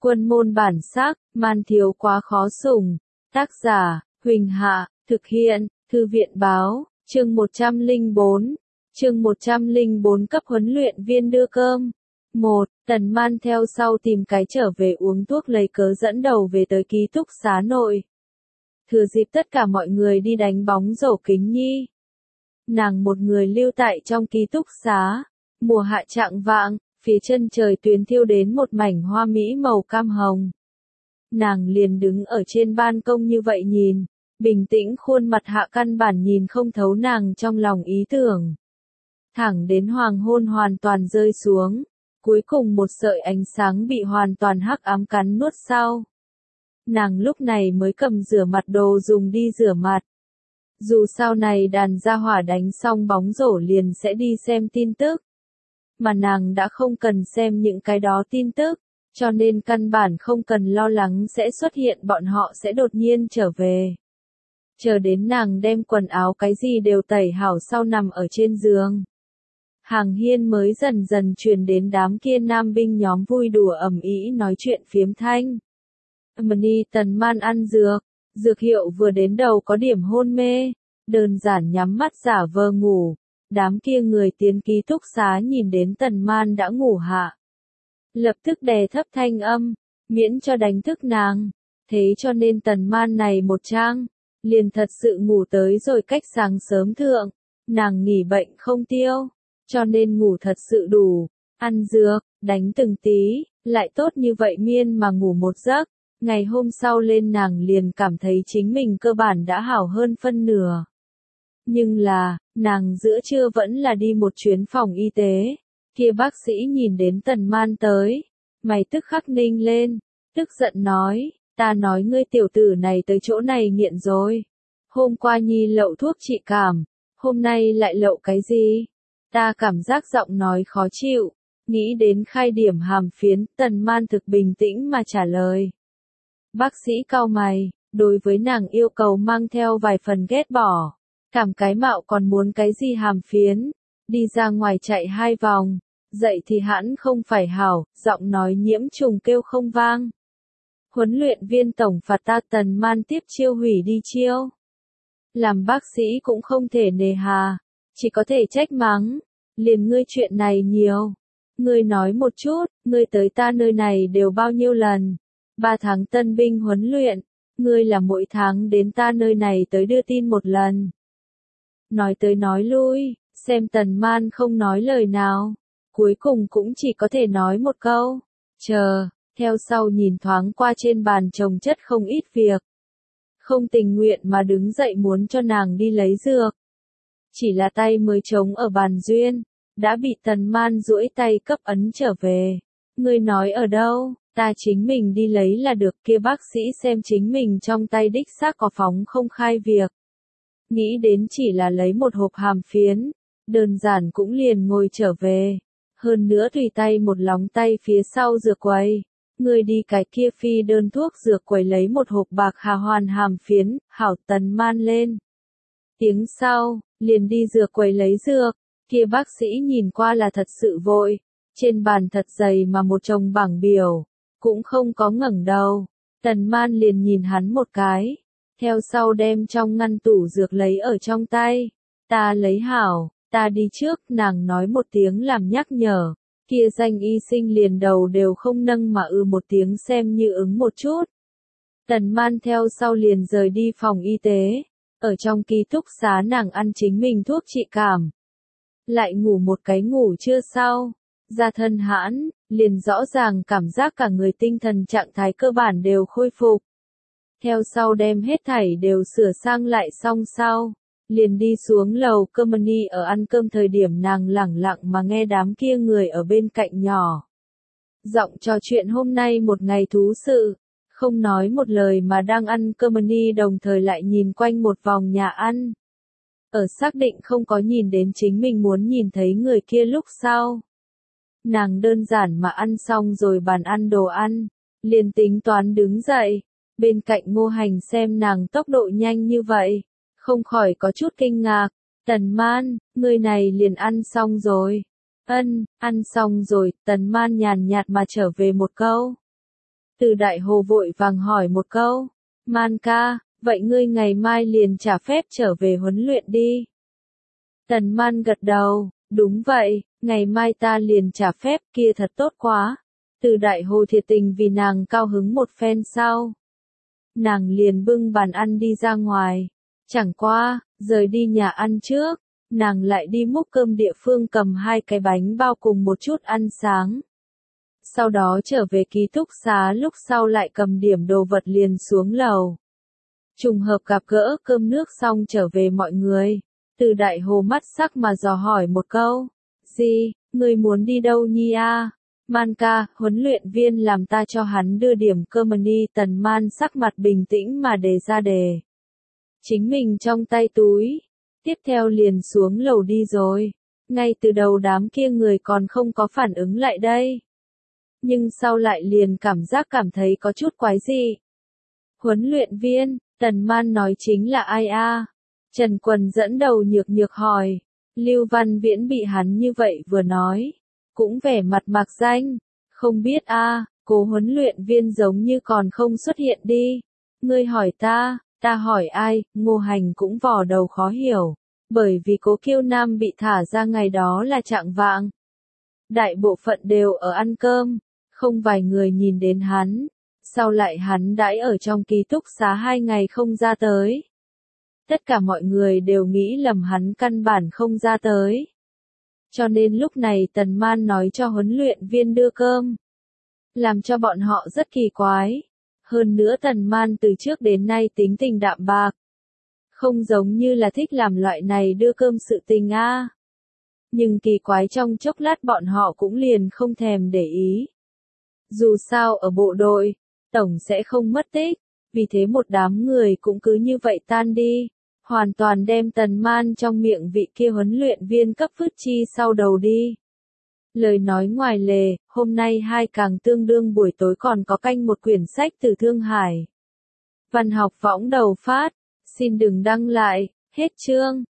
Quân môn bản sắc, man thiếu quá khó sủng. Tác giả, Huỳnh Hạ, thực hiện, Thư viện báo, chương 104. Chương 104 cấp huấn luyện viên đưa cơm. 1. Tần Man theo sau tìm cái trở về uống thuốc lấy cớ dẫn đầu về tới ký túc xá nội. Thừa dịp tất cả mọi người đi đánh bóng rổ Kính Nhi, nàng một người lưu tại trong ký túc xá. Mùa hạ chạng vạng, phía chân trời tuyến thiêu đến một mảnh hoa mỹ màu cam hồng. Nàng liền đứng ở trên ban công như vậy nhìn, bình tĩnh khuôn mặt hạ căn bản nhìn không thấu nàng trong lòng ý tưởng. Thẳng đến hoàng hôn hoàn toàn rơi xuống, cuối cùng một sợi ánh sáng bị hoàn toàn hắc ám cắn nuốt sau. Nàng lúc này mới cầm rửa mặt đồ dùng đi rửa mặt. Dù sau này đàn gia hỏa đánh xong bóng rổ liền sẽ đi xem tin tức. Mà nàng đã không cần xem những cái đó tin tức, cho nên căn bản không cần lo lắng sẽ xuất hiện bọn họ sẽ đột nhiên trở về. Chờ đến nàng đem quần áo cái gì đều tẩy hảo sau nằm ở trên giường. Hàng hiên mới dần dần truyền đến đám kia nam binh nhóm vui đùa ầm ĩ nói chuyện phiếm thanh. Mani Tần Man ăn dược hiệu vừa đến đầu có điểm hôn mê, đơn giản nhắm mắt giả vờ ngủ. Đám kia người tiến ký túc xá nhìn đến Tần Man đã ngủ hạ, lập tức đè thấp thanh âm, miễn cho đánh thức nàng. Thế cho nên Tần Man này một trang, liền thật sự ngủ tới rồi cách sáng sớm thượng. Nàng nghỉ bệnh không tiêu, cho nên ngủ thật sự đủ, ăn dược, đánh từng tí, lại tốt như vậy miên mà ngủ một giấc. Ngày hôm sau lên nàng liền cảm thấy chính mình cơ bản đã hảo hơn phân nửa. Nhưng là, nàng giữa trưa vẫn là đi một chuyến phòng y tế. Kia bác sĩ nhìn đến Tần Man tới, mày tức khắc ninh lên, tức giận nói, ta nói ngươi tiểu tử này tới chỗ này nghiện rồi. Hôm qua nhi lậu thuốc trị cảm, hôm nay lại lậu cái gì? Ta cảm giác giọng nói khó chịu, nghĩ đến khai điểm hàm phiến. Tần Man thực bình tĩnh mà trả lời. Bác sĩ cau mày, đối với nàng yêu cầu mang theo vài phần ghét bỏ. Cảm cái mạo còn muốn cái gì hàm phiến, đi ra ngoài chạy 2 vòng, dậy thì hãn không phải hảo, giọng nói nhiễm trùng kêu không vang. Huấn luyện viên tổng phạt ta. Tần Man tiếp chiêu hủy đi chiêu. Làm bác sĩ cũng không thể nề hà, chỉ có thể trách mắng, liền ngươi chuyện này nhiều. Ngươi nói một chút, ngươi tới ta nơi này đều bao nhiêu lần? 3 tháng tân binh huấn luyện, ngươi là mỗi tháng đến ta nơi này tới đưa tin một lần. Nói tới nói lui, xem Tần Man không nói lời nào, cuối cùng cũng chỉ có thể nói một câu, chờ. Theo sau nhìn thoáng qua trên bàn chồng chất không ít việc, không tình nguyện mà đứng dậy muốn cho nàng đi lấy dược. Chỉ là tay mới trống ở bàn duyên, đã bị Tần Man duỗi tay cấp ấn trở về. Ngươi nói ở đâu, ta chính mình đi lấy là được. Kia bác sĩ xem chính mình trong tay đích xác có phóng không khai việc. Nghĩ đến chỉ là lấy một hộp hàm phiến, đơn giản cũng liền ngồi trở về. Hơn nữa tùy tay một lóng tay phía sau dược quầy. Người đi cái kia phi đơn thuốc dược quầy lấy một hộp bạc hà hoàn hàm phiến, hảo. Tần Man lên tiếng sau, liền đi dược quầy lấy dược. Kia bác sĩ nhìn qua là thật sự vội, trên bàn thật dày mà một chồng bảng biểu, cũng không có ngẩng đầu. Tần Man liền nhìn hắn một cái, theo sau đem trong ngăn tủ dược lấy ở trong tay. Ta lấy hảo, ta đi trước. Nàng nói một tiếng làm nhắc nhở, kia danh y sinh liền đầu đều không nâng mà một tiếng xem như ứng một chút. Tần Man theo sau liền rời đi phòng y tế, ở trong ký túc xá nàng ăn chính mình thuốc trị cảm. Lại ngủ một cái ngủ trưa sau, ra thân hãn, liền rõ ràng cảm giác cả người tinh thần trạng thái cơ bản đều khôi phục. Theo sau đem hết thảy đều sửa sang lại xong sau, liền đi xuống lầu Germany. Ở ăn cơm thời điểm nàng lẳng lặng mà nghe đám kia người ở bên cạnh nhỏ giọng trò chuyện hôm nay một ngày thú sự, không nói một lời mà đang ăn Germany đồng thời lại nhìn quanh một vòng nhà ăn. Ở xác định không có nhìn đến chính mình muốn nhìn thấy người kia lúc sau, nàng đơn giản mà ăn xong rồi bàn ăn đồ ăn, liền tính toán đứng dậy. Bên cạnh Ngô Hành xem nàng tốc độ nhanh như vậy, không khỏi có chút kinh ngạc. Tần Man, người này liền ăn xong rồi. Ân, ăn xong rồi. Tần Man nhàn nhạt mà trở về một câu. Từ Đại Hồ vội vàng hỏi một câu. Man ca, vậy ngươi ngày mai liền trả phép trở về huấn luyện đi. Tần Man gật đầu, đúng vậy, ngày mai ta liền trả phép, kia thật tốt quá. Từ Đại Hồ thiệt tình vì nàng cao hứng một phen sau. Nàng liền bưng bàn ăn đi ra ngoài. Chẳng qua, rời đi nhà ăn trước, nàng lại đi múc cơm địa phương cầm 2 cái bánh bao cùng một chút ăn sáng. Sau đó trở về ký túc xá lúc sau lại cầm điểm đồ vật liền xuống lầu. Trùng hợp gặp gỡ cơm nước xong trở về mọi người. Từ Đại Hồ mắt sắc mà dò hỏi một câu. Gì, ngươi muốn đi đâu nhi a? Man ca, huấn luyện viên làm ta cho hắn đưa điểm cơm đi. Tần Man sắc mặt bình tĩnh mà đề ra đề. Chính mình trong tay túi. Tiếp theo liền xuống lầu đi rồi. Ngay từ đầu đám kia người còn không có phản ứng lại đây. Nhưng sau lại liền cảm thấy có chút quái dị. Huấn luyện viên, Tần Man nói chính là ai a? Trần Quần dẫn đầu nhược nhược hỏi. Lưu Văn Viễn bị hắn như vậy vừa nói. Cũng vẻ mặt mạc danh. Không biết a, cố huấn luyện viên giống như còn không xuất hiện đi. Ngươi hỏi ta hỏi ai, Ngô Hành cũng vò đầu khó hiểu. Bởi vì Cố Kiêu Nam bị thả ra ngày đó là trạng vạng. Đại bộ phận đều ở ăn cơm. Không vài người nhìn đến hắn. Sau lại hắn đãi ở trong ký túc xá 2 ngày không ra tới. Tất cả mọi người đều nghĩ lầm hắn căn bản không ra tới. Cho nên lúc này Tần Man nói cho huấn luyện viên đưa cơm. Làm cho bọn họ rất kỳ quái. Hơn nữa Tần Man từ trước đến nay tính tình đạm bạc. Không giống như là thích làm loại này đưa cơm sự tình a. Nhưng kỳ quái trong chốc lát bọn họ cũng liền không thèm để ý. Dù sao ở bộ đội, tổng sẽ không mất tích, vì thế một đám người cũng cứ như vậy tan đi, hoàn toàn đem Tần Man trong miệng vị kia huấn luyện viên cấp vứt chi sau đầu đi. Lời nói ngoài lề, hôm nay 2 càng tương đương buổi tối còn có canh một quyển sách từ Thương Hải. Văn học võng đầu phát, xin đừng đăng lại, hết chương.